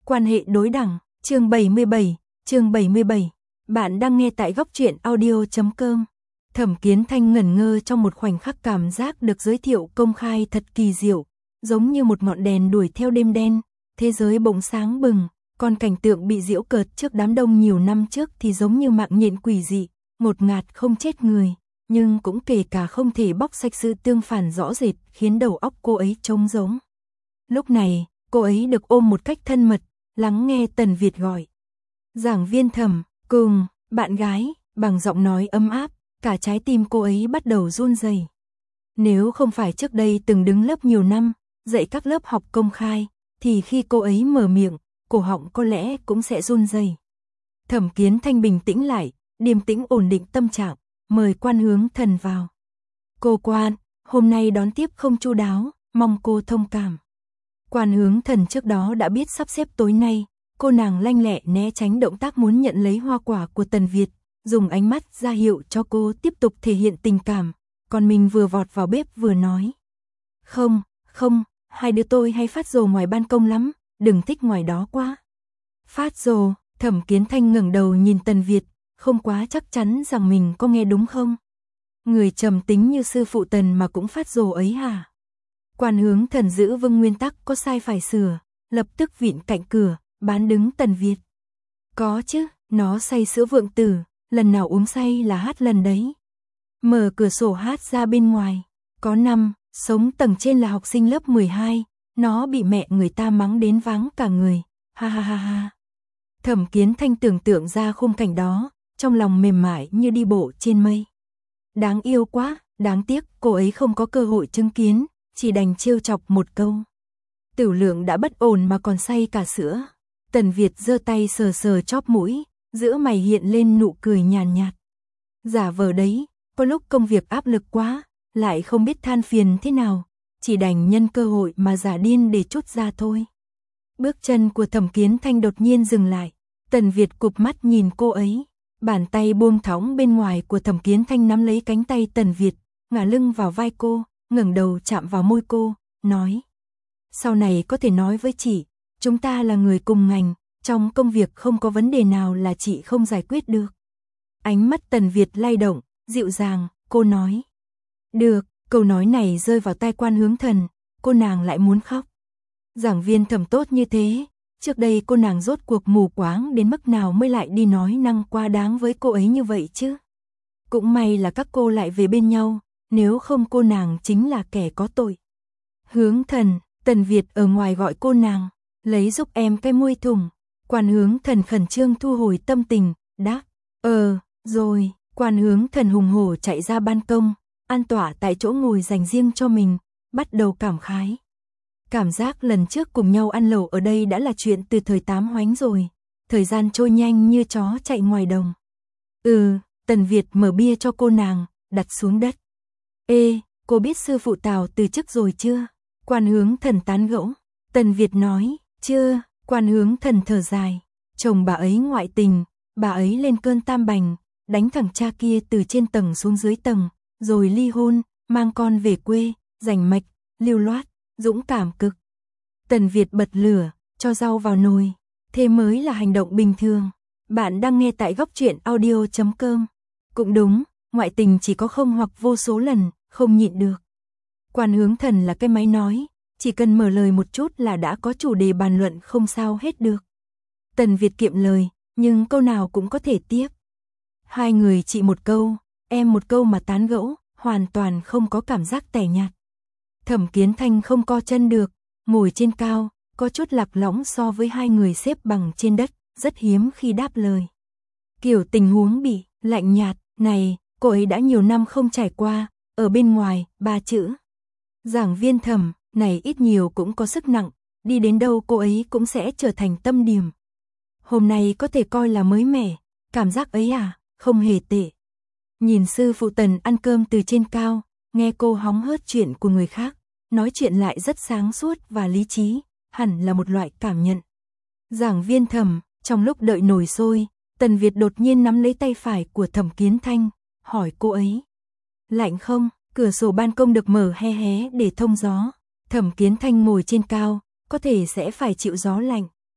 Quan hệ đối đẳng, chương 77. Bạn đang nghe tại góc truyện audio.com. Thẩm Kiến Thanh ngẩn ngơ trong một khoảnh khắc, cảm giác được giới thiệu công khai thật kỳ diệu, giống như một ngọn đèn đuổi theo đêm đen, thế giới bỗng sáng bừng, còn cảnh tượng bị giễu cợt trước đám đông nhiều năm trước thì giống như mạng nhện quỷ dị, ngột ngạt không chết người, nhưng cũng kể cả không thể bóc sạch sự tương phản rõ rệt, khiến đầu óc cô ấy trống rỗng. Lúc này, cô ấy được ôm một cách thân mật, lắng nghe Tần Việt gọi. Giảng viên Thẩm, cùng, bạn gái, bằng giọng nói ấm áp, cả trái tim cô ấy bắt đầu run rẩy. Nếu không phải trước đây từng đứng lớp nhiều năm, dạy các lớp học công khai, thì khi cô ấy mở miệng, cổ họng có lẽ cũng sẽ run rẩy. Thẩm Kiến Thanh bình tĩnh lại, điềm tĩnh ổn định tâm trạng, mời Quan Hướng Thần vào. Cô Quan, hôm nay đón tiếp không chu đáo, mong cô thông cảm. Quan Hướng Thần trước đó đã biết sắp xếp tối nay, cô nàng lanh lẹ né tránh động tác muốn nhận lấy hoa quả của Tần Việt, dùng ánh mắt ra hiệu cho cô tiếp tục thể hiện tình cảm, còn mình vừa vọt vào bếp vừa nói. Không, hai đứa tôi hay phát rồ ngoài ban công lắm, đừng thích ngoài đó quá. Phát rồ, Thẩm Kiến Thanh ngẩng đầu nhìn Tần Việt, không quá chắc chắn rằng mình có nghe đúng không? Người trầm tính như sư phụ Tần mà cũng phát rồ ấy hả? Quan Hướng Thần giữ vững nguyên tắc có sai phải sửa, lập tức vịn cạnh cửa, bán đứng Tần Việt. Có chứ, nó say sữa vượng tử, lần nào uống say là hát lần đấy. Mở cửa sổ hát ra bên ngoài, có năm, sống tầng trên là học sinh lớp 12, nó bị mẹ người ta mắng đến váng cả người, ha ha ha ha. Thẩm Kiến Thanh tưởng tượng ra khung cảnh đó, trong lòng mềm mại như đi bộ trên mây. Đáng yêu quá, đáng tiếc cô ấy không có cơ hội chứng kiến, chỉ đành trêu chọc một câu. Tiểu Lượng đã bất ổn mà còn say cả sữa. Tần Việt giơ tay sờ sờ chóp mũi, giữa mày hiện lên nụ cười nhàn nhạt. Giả vờ đấy, có lúc công việc áp lực quá, lại không biết than phiền thế nào, chỉ đành nhân cơ hội mà giả điên để trút ra thôi. Bước chân của Thẩm Kiến Thanh đột nhiên dừng lại, Tần Việt cụp mắt nhìn cô ấy, bàn tay buông thõng bên ngoài của Thẩm Kiến Thanh nắm lấy cánh tay Tần Việt, ngả lưng vào vai cô, ngẩng đầu chạm vào môi cô, nói. Sau này có thể nói với chị, chúng ta là người cùng ngành, trong công việc không có vấn đề nào là chị không giải quyết được. Ánh mắt Tần Việt lay động, dịu dàng, cô nói. Được, câu nói này rơi vào tai Quan Hướng Thần, cô nàng lại muốn khóc. Giảng viên Thẩm tốt như thế, trước đây cô nàng rốt cuộc mù quáng đến mức nào mới lại đi nói năng quá đáng với cô ấy như vậy chứ. Cũng may là các cô lại về bên nhau, nếu không cô nàng chính là kẻ có tội. Hướng Thần, Tần Việt ở ngoài gọi cô nàng, lấy giúp em cái muôi thùng. Quan Hướng Thần khẩn trương thu hồi tâm tình, đáp, rồi. Quan Hướng Thần hùng hổ chạy ra ban công, an tọa tại chỗ ngồi dành riêng cho mình, bắt đầu cảm khái. Cảm giác lần trước cùng nhau ăn lẩu ở đây đã là chuyện từ thời Tám Hoánh rồi, thời gian trôi nhanh như chó chạy ngoài đồng. Tần Việt mở bia cho cô nàng, đặt xuống đất. Ê, cô biết sư phụ Tào từ chức rồi chưa? Quan Hướng Thần tán gẫu. Tần Việt nói, chưa. Quan Hướng Thần thở dài. Chồng bà ấy ngoại tình, bà ấy lên cơn tam bành, đánh thằng cha kia từ trên tầng xuống dưới tầng, rồi ly hôn, mang con về quê, rành mạch, lưu loát, dũng cảm cực. Tần Việt bật lửa, cho rau vào nồi. Thế mới là hành động bình thường. Bạn đang nghe tại góc truyện audio.com. Cũng đúng, ngoại tình chỉ có không hoặc vô số lần, không nhịn được. Quan Hướng Thần là cái máy nói, chỉ cần mở lời một chút là đã có chủ đề bàn luận không sao hết được. Tần Việt kiệm lời, nhưng câu nào cũng có thể tiếp. Hai người chị một câu, em một câu mà tán gẫu, hoàn toàn không có cảm giác tẻ nhạt. Thẩm Kiến Thanh không co chân được, ngồi trên cao, có chút lạc lõng so với hai người xếp bằng trên đất, rất hiếm khi đáp lời. Kiểu tình huống bị lạnh nhạt này, cô ấy đã nhiều năm không trải qua, ở bên ngoài, 3 chữ. Giảng viên Thẩm, này ít nhiều cũng có sức nặng, đi đến đâu cô ấy cũng sẽ trở thành tâm điểm. Hôm nay có thể coi là mới mẻ, cảm giác ấy không hề tệ. Nhìn sư phụ Tần ăn cơm từ trên cao, nghe cô hóng hớt chuyện của người khác, nói chuyện lại rất sáng suốt và lý trí, hẳn là một loại cảm nhận. Giảng viên Thẩm, trong lúc đợi nồi sôi, Tần Việt đột nhiên nắm lấy tay phải của Thẩm Kiến Thanh, hỏi cô ấy. Lạnh không? Cửa sổ ban công được mở hé hé để thông gió. Thẩm Kiến Thanh ngồi trên cao, có thể sẽ phải chịu gió lạnh.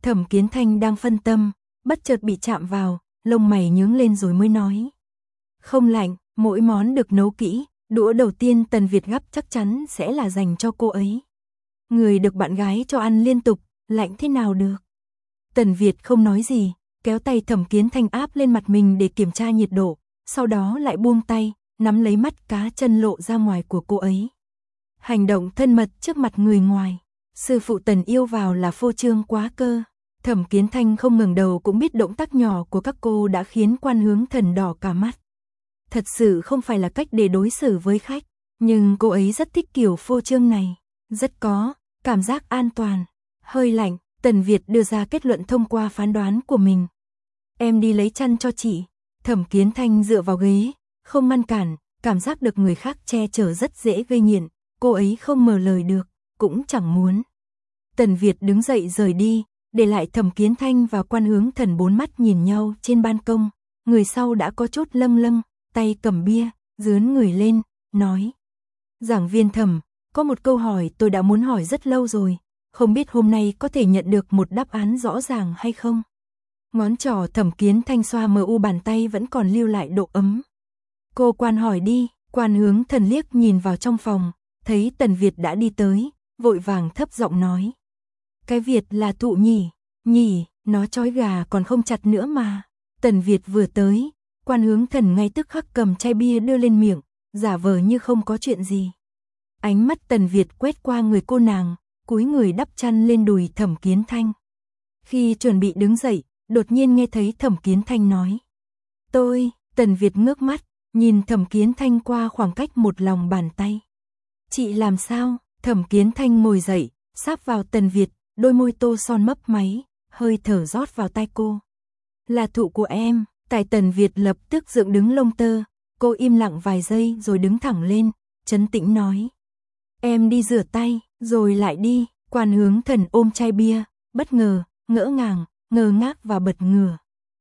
Thẩm Kiến Thanh đang phân tâm, bất chợt bị chạm vào, lông mày nhướng lên rồi mới nói. Không lạnh, mỗi món được nấu kỹ, đũa đầu tiên Tần Việt gắp chắc chắn sẽ là dành cho cô ấy. Người được bạn gái cho ăn liên tục, lạnh thế nào được. Tần Việt không nói gì, kéo tay Thẩm Kiến Thanh áp lên mặt mình để kiểm tra nhiệt độ, sau đó lại buông tay, nắm lấy mắt cá chân lộ ra ngoài của cô ấy. Hành động thân mật trước mặt người ngoài, sư phụ Tần yêu vào là phô trương quá cơ. Thẩm Kiến Thanh không ngẩng đầu cũng biết động tác nhỏ của các cô đã khiến Quan Hướng Thần đỏ cả mắt. Thật sự không phải là cách để đối xử với khách, nhưng cô ấy rất thích kiểu phô trương này, rất có cảm giác an toàn. Hơi lạnh, Tần Việt đưa ra kết luận thông qua phán đoán của mình. Em đi lấy chăn cho chị. Thẩm Kiến Thanh dựa vào ghế, không ngăn cản, cảm giác được người khác che chở rất dễ gây nghiện, cô ấy không mở lời được, cũng chẳng muốn. Tần Việt đứng dậy rời đi, để lại Thẩm Kiến Thanh và Quan Hướng Thần bốn mắt nhìn nhau trên ban công, người sau đã có chút lâng lâng, tay cầm bia, dướn người lên, nói. Giảng viên Thẩm, có một câu hỏi tôi đã muốn hỏi rất lâu rồi, không biết hôm nay có thể nhận được một đáp án rõ ràng hay không? Ngón trỏ Thẩm Kiến Thanh xoa mờ u bàn tay vẫn còn lưu lại độ ấm. Cô Quan hỏi đi. Quan Hướng Thần liếc nhìn vào trong phòng, thấy Tần Việt đã đi tới, vội vàng thấp giọng nói. Cái Việt là thụ nhỉ? Nhỉ, nó trói gà còn không chặt nữa mà. Tần Việt vừa tới, Quan Hướng Thần ngay tức khắc cầm chai bia đưa lên miệng, giả vờ như không có chuyện gì. Ánh mắt Tần Việt quét qua người cô nàng, cúi người đắp chăn lên đùi Thẩm Kiến Thanh. Khi chuẩn bị đứng dậy, đột nhiên nghe thấy Thẩm Kiến Thanh nói. Tần Việt ngước mắt, nhìn Thẩm Kiến Thanh qua khoảng cách một lòng bàn tay. Chị làm sao? Thẩm Kiến Thanh ngồi dậy, sáp vào Tần Việt, đôi môi tô son mấp máy, hơi thở rót vào tai cô. Là thụ của em. Tại Tần Việt lập tức dựng đứng lông tơ, cô im lặng vài giây rồi đứng thẳng lên, trấn tĩnh nói. Em đi rửa tay, rồi lại đi. Quan Hướng Thần ôm chai bia, bất ngờ, ngỡ ngàng, ngơ ngác và bật ngửa.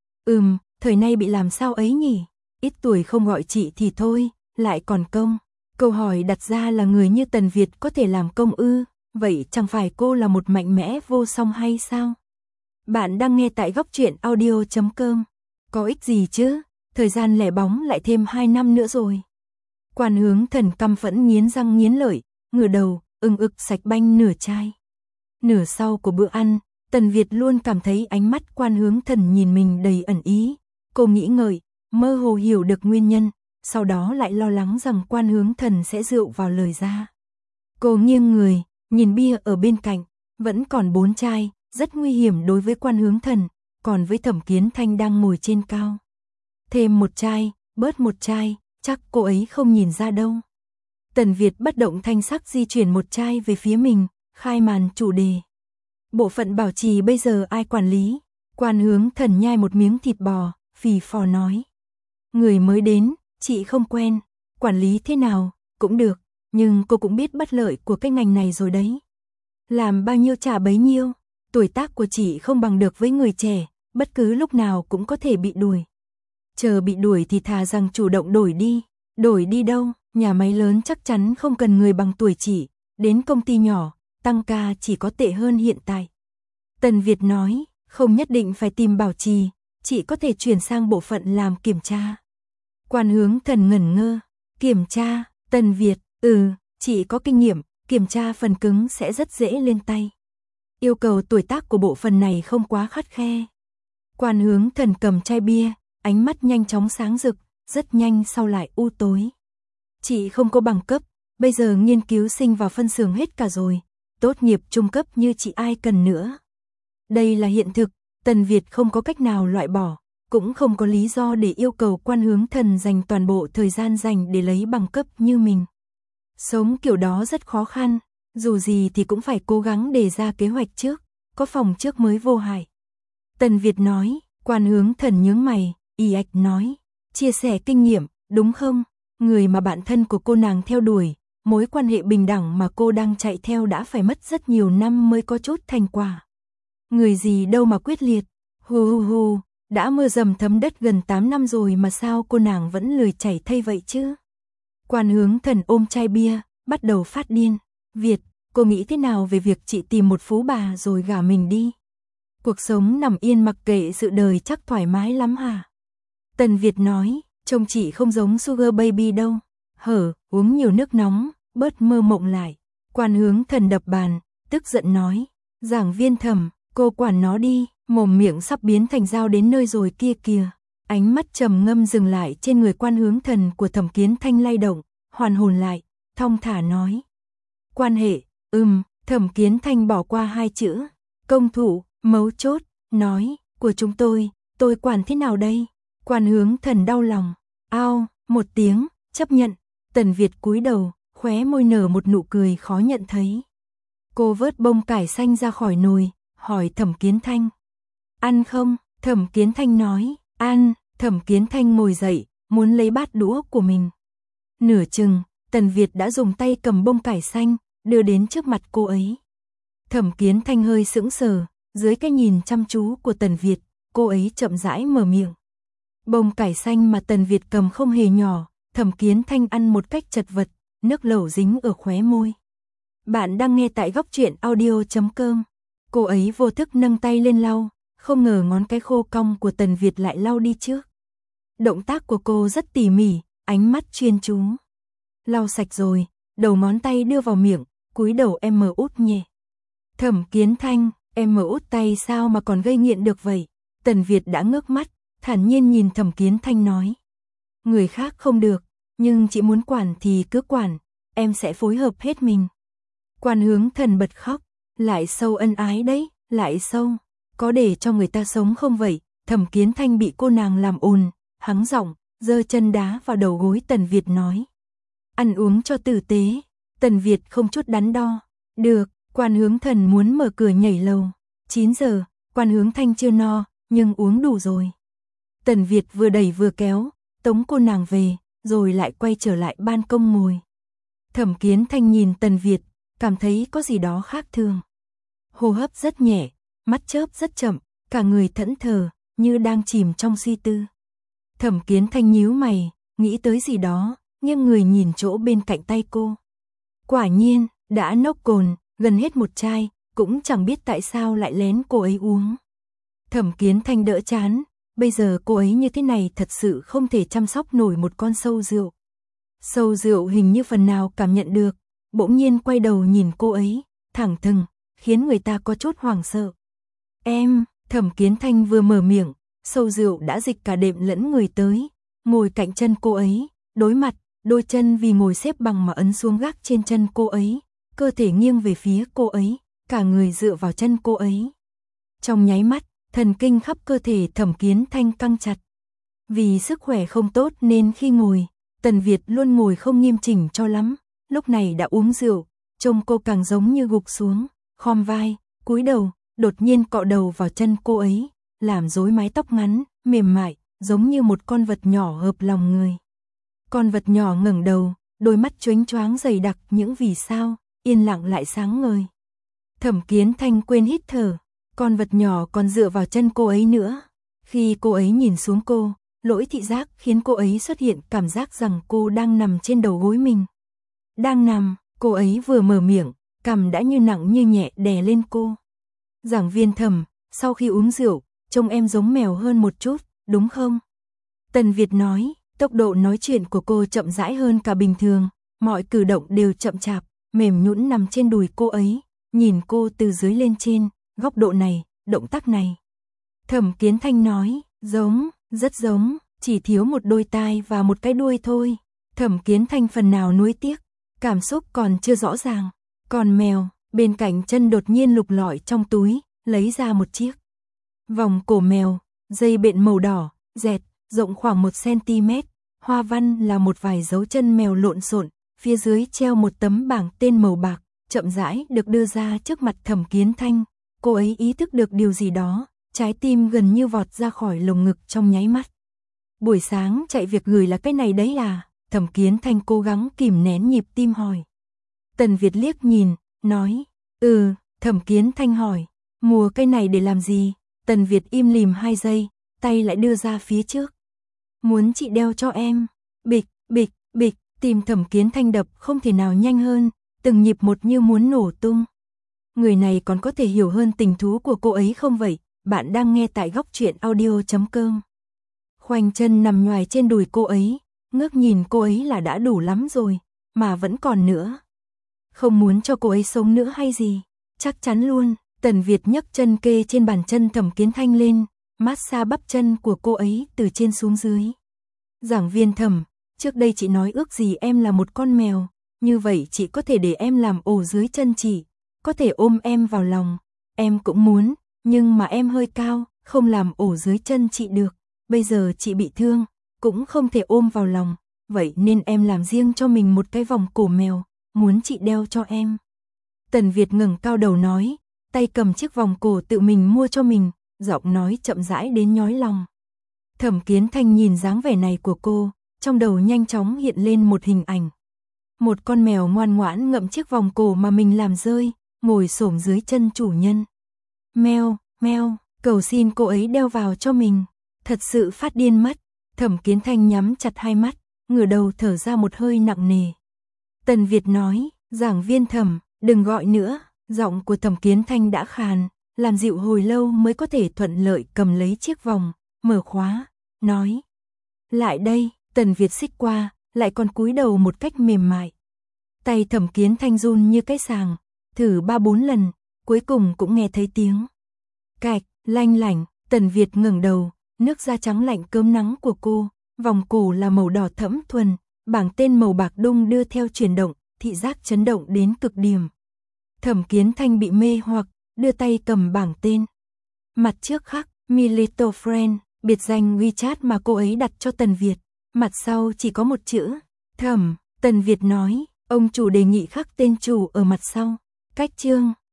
Thời nay bị làm sao ấy nhỉ? Ít tuổi không gọi chị thì thôi, lại còn công. Câu hỏi đặt ra là người như Tần Việt có thể làm công ư? Vậy chẳng phải cô là một mạnh mẽ vô song hay sao? Bạn đang nghe tại góc truyện audio.com. Có ích gì chứ? Thời gian lẻ bóng lại thêm 2 năm nữa rồi. Quan Hướng Thần căm phẫn nghiến răng nghiến lợi, ngửa đầu, ực sạch banh nửa chai. Nửa sau của bữa ăn, Tần Việt luôn cảm thấy ánh mắt Quan Hướng Thần nhìn mình đầy ẩn ý. Cô nghĩ ngợi, mơ hồ hiểu được nguyên nhân, sau đó lại lo lắng rằng Quan Hướng Thần sẽ rượu vào lời ra. Cô nghiêng người, nhìn bia ở bên cạnh, vẫn còn 4 chai, rất nguy hiểm đối với Quan Hướng Thần, còn với Thẩm Kiến Thanh đang ngồi trên cao. Thêm 1 chai, bớt 1 chai, chắc cô ấy không nhìn ra đâu. Tần Việt bất động thanh sắc di chuyển 1 chai về phía mình, khai màn chủ đề. Bộ phận bảo trì bây giờ ai quản lý? Quan Hướng Thần nhai một miếng thịt bò, phì phò nói. Người mới đến, chị không quen, quản lý thế nào, cũng được, nhưng cô cũng biết bất lợi của cái ngành này rồi đấy. Làm bao nhiêu trả bấy nhiêu, tuổi tác của chị không bằng được với người trẻ, bất cứ lúc nào cũng có thể bị đuổi. Chờ bị đuổi thì thà rằng chủ động đổi đi đâu, nhà máy lớn chắc chắn không cần người bằng tuổi chị, đến công ty nhỏ, tăng ca chỉ có tệ hơn hiện tại. Tần Việt nói, không nhất định phải tìm bảo trì, chị có thể chuyển sang bộ phận làm kiểm tra. Quan Hướng Thần ngẩn ngơ, kiểm tra, Tần Việt, chị có kinh nghiệm, kiểm tra phần cứng sẽ rất dễ lên tay. Yêu cầu tuổi tác của bộ phận này không quá khắt khe. Quan Hướng Thần cầm chai bia, ánh mắt nhanh chóng sáng rực, rất nhanh sau lại u tối. Chị không có bằng cấp, bây giờ nghiên cứu sinh vào phân xưởng hết cả rồi, tốt nghiệp trung cấp như chị ai cần nữa. Đây là hiện thực, Tần Việt không có cách nào loại bỏ, cũng không có lý do để yêu cầu Quan Hướng Thần dành toàn bộ thời gian dành để lấy bằng cấp như mình. Sống kiểu đó rất khó khăn, dù gì thì cũng phải cố gắng đề ra kế hoạch trước, có phòng trước mới vô hại. Tần Việt nói, Quan Hướng Thần nhướng mày, ì ạch nói, chia sẻ kinh nghiệm, đúng không? Người mà bạn thân của cô nàng theo đuổi, mối quan hệ bình đẳng mà cô đang chạy theo đã phải mất rất nhiều năm mới có chút thành quả. Người gì đâu mà quyết liệt, hù, đã mưa dầm thấm đất gần 8 năm rồi mà sao cô nàng vẫn lười chảy thây vậy chứ? Quan Hướng Thần ôm chai bia, bắt đầu phát điên. Việt, cô nghĩ thế nào về việc chị tìm một phú bà rồi gả mình đi? Cuộc sống nằm yên mặc kệ sự đời chắc thoải mái lắm hả? Tần Việt nói, trông chị không giống Sugar Baby đâu. Uống nhiều nước nóng, bớt mơ mộng lại. Quan Hướng Thần đập bàn, tức giận nói, Giảng Viên Thẩm, cô quản nó đi, mồm miệng sắp biến thành dao đến nơi rồi kia kìa. Ánh mắt trầm ngâm dừng lại trên người Quan Hướng Thần của Thẩm Kiến Thanh lay động, hoàn hồn lại, thong thả nói. Quan hệ, Thẩm Kiến Thanh bỏ qua hai chữ, công thủ, mấu chốt, nói, của chúng tôi quản thế nào đây? Quan Hướng Thần đau lòng, ao, một tiếng, chấp nhận. Tần Việt cúi đầu, khóe môi nở một nụ cười khó nhận thấy. Cô vớt bông cải xanh ra khỏi nồi, hỏi Thẩm Kiến Thanh. Ăn không? Thẩm Kiến Thanh nói, ăn. Thẩm Kiến Thanh ngồi dậy, muốn lấy bát đũa của mình. Nửa chừng, Tần Việt đã dùng tay cầm bông cải xanh, đưa đến trước mặt cô ấy. Thẩm Kiến Thanh hơi sững sờ, dưới cái nhìn chăm chú của Tần Việt, cô ấy chậm rãi mở miệng. Bông cải xanh mà Tần Việt cầm không hề nhỏ, Thẩm Kiến Thanh ăn một cách chật vật, nước lẩu dính ở khóe môi. Bạn đang nghe tại góc truyện audio.com. Cô ấy vô thức nâng tay lên lau, không ngờ ngón cái khô cong của Tần Việt lại lau đi trước. Động tác của cô rất tỉ mỉ, ánh mắt chuyên chú. Lau sạch rồi, đầu ngón tay đưa vào miệng, cúi đầu em mở út nhẹ. Thẩm Kiến Thanh, em mở út tay sao mà còn gây nghiện được vậy? Tần Việt đã ngước mắt, thản nhiên nhìn Thẩm Kiến Thanh nói. Người khác không được, nhưng chị muốn quản thì cứ quản, em sẽ phối hợp hết mình. Quan Hướng Thần bật khóc, lại sâu ân ái đấy, lại sâu. Có để cho người ta sống không vậy? Thẩm Kiến Thanh bị cô nàng làm ồn, hắng giọng, giơ chân đá vào đầu gối Tần Việt nói. Ăn uống cho tử tế. Tần Việt không chút đắn đo. Được, Quan Hướng Thần muốn mở cửa nhảy lầu. 9 giờ, Quan Hướng Thanh chưa no, nhưng uống đủ rồi. Tần Việt vừa đẩy vừa kéo, tống cô nàng về, rồi lại quay trở lại ban công ngồi. Thẩm Kiến Thanh nhìn Tần Việt, cảm thấy có gì đó khác thường. Hô hấp rất nhẹ, mắt chớp rất chậm, cả người thẫn thờ, như đang chìm trong suy tư. Thẩm Kiến Thanh nhíu mày, nghĩ tới gì đó, nghiêng người nhìn chỗ bên cạnh tay cô. Quả nhiên, đã nốc cồn, gần hết một chai, cũng chẳng biết tại sao lại lén cô ấy uống. Thẩm Kiến Thanh đỡ chán, bây giờ cô ấy như thế này thật sự không thể chăm sóc nổi một con sâu rượu. Sâu rượu hình như phần nào cảm nhận được, bỗng nhiên quay đầu nhìn cô ấy, thẳng thừng, khiến người ta có chút hoảng sợ. Em, Thẩm Kiến Thanh vừa mở miệng, sâu rượu đã dịch cả đệm lẫn người tới, ngồi cạnh chân cô ấy, đối mặt, đôi chân vì ngồi xếp bằng mà ấn xuống gác trên chân cô ấy, cơ thể nghiêng về phía cô ấy, cả người dựa vào chân cô ấy. Trong nháy mắt, thần kinh khắp cơ thể Thẩm Kiến Thanh căng chặt. Vì sức khỏe không tốt nên khi ngồi, Tần Việt luôn ngồi không nghiêm chỉnh cho lắm, lúc này đã uống rượu, trông cô càng giống như gục xuống, khom vai, cúi đầu, đột nhiên cọ đầu vào chân cô ấy, làm rối mái tóc ngắn, mềm mại, giống như một con vật nhỏ hợp lòng người. Con vật nhỏ ngẩng đầu, đôi mắt chónh choáng dày đặc những vì sao, yên lặng lại sáng ngời. Thẩm Kiến Thanh quên hít thở, con vật nhỏ còn dựa vào chân cô ấy nữa. Khi cô ấy nhìn xuống cô, lỗi thị giác khiến cô ấy xuất hiện cảm giác rằng cô đang nằm trên đầu gối mình. Đang nằm, cô ấy vừa mở miệng, cằm đã như nặng như nhẹ đè lên cô. Giảng Viên Thẩm, sau khi uống rượu, trông em giống mèo hơn một chút, đúng không? Tần Việt nói, tốc độ nói chuyện của cô chậm rãi hơn cả bình thường, mọi cử động đều chậm chạp, mềm nhũn nằm trên đùi cô ấy, nhìn cô từ dưới lên trên, góc độ này, động tác này. Thẩm Kiến Thanh nói, giống, rất giống, chỉ thiếu một đôi tai và một cái đuôi thôi. Thẩm Kiến Thanh phần nào nuối tiếc, cảm xúc còn chưa rõ ràng. Còn mèo, bên cạnh chân đột nhiên lục lọi trong túi, lấy ra một chiếc vòng cổ mèo, dây bện màu đỏ, dẹt, rộng khoảng 1 cm, hoa văn là một vài dấu chân mèo lộn xộn, phía dưới treo một tấm bảng tên màu bạc, chậm rãi được đưa ra trước mặt Thẩm Kiến Thanh. Cô ấy ý thức được điều gì đó, trái tim gần như vọt ra khỏi lồng ngực trong nháy mắt. Buổi sáng chạy việc gửi là cái này đấy à? Thẩm Kiến Thanh cố gắng kìm nén nhịp tim hỏi. Tần Việt liếc nhìn, nói, Thẩm Kiến Thanh hỏi, mua cái này để làm gì? Tần Việt im lìm 2 giây, tay lại đưa ra phía trước. Muốn chị đeo cho em. Bịch, bịch, bịch, tim Thẩm Kiến Thanh đập không thể nào nhanh hơn, từng nhịp một như muốn nổ tung. Người này còn có thể hiểu hơn tình thú của cô ấy không vậy? Bạn đang nghe tại góc truyện audio.com. Khoanh chân nằm nhoài trên đùi cô ấy, ngước nhìn cô ấy là đã đủ lắm rồi, mà vẫn còn nữa. Không muốn cho cô ấy sống nữa hay gì? Chắc chắn luôn. Tần Việt nhấc chân kê trên bàn chân Thẩm Kiến Thanh lên, massage bắp chân của cô ấy từ trên xuống dưới. Giảng viên Thẩm, trước đây chị nói ước gì em là một con mèo, như vậy chị có thể để em làm ổ dưới chân chị, có thể ôm em vào lòng. Em cũng muốn, nhưng mà em hơi cao, không làm ổ dưới chân chị được. Bây giờ chị bị thương, cũng không thể ôm vào lòng, vậy nên em làm riêng cho mình một cái vòng cổ mèo, muốn chị đeo cho em. Tần Việt ngẩng cao đầu nói, tay cầm chiếc vòng cổ tự mình mua cho mình, giọng nói chậm rãi đến nhói lòng. Thẩm Kiến Thanh nhìn dáng vẻ này của cô, trong đầu nhanh chóng hiện lên một hình ảnh. Một con mèo ngoan ngoãn ngậm chiếc vòng cổ mà mình làm rơi, ngồi xổm dưới chân chủ nhân. Meo, meo, cầu xin cô ấy đeo vào cho mình. Thật sự phát điên mất. Thẩm Kiến Thanh nhắm chặt hai mắt, ngửa đầu thở ra một hơi nặng nề. Tần Việt nói, giảng viên Thẩm, đừng gọi nữa. Giọng của Thẩm Kiến Thanh đã khàn, làm dịu hồi lâu mới có thể thuận lợi cầm lấy chiếc vòng, mở khóa, nói. Lại đây. Tần Việt xích qua, lại còn cúi đầu một cách mềm mại. Tay Thẩm Kiến Thanh run như cái sàng, thử 3-4 lần, cuối cùng cũng nghe thấy tiếng. Cạch, lanh lảnh. Tần Việt ngẩng đầu, nước da trắng lạnh cớm nắng của cô, vòng cổ là màu đỏ thẫm thuần, bảng tên màu bạc đung đưa theo chuyển động, thị giác chấn động đến cực điểm. Thẩm Kiến Thanh bị mê hoặc, đưa tay cầm bảng tên. Mặt trước khắc, My Little Friend, biệt danh WeChat mà cô ấy đặt cho Tần Việt. Mặt sau chỉ có một chữ, Thẩm. Tần Việt nói, ông chủ đề nghị khắc tên chủ ở mặt sau. Cách chương.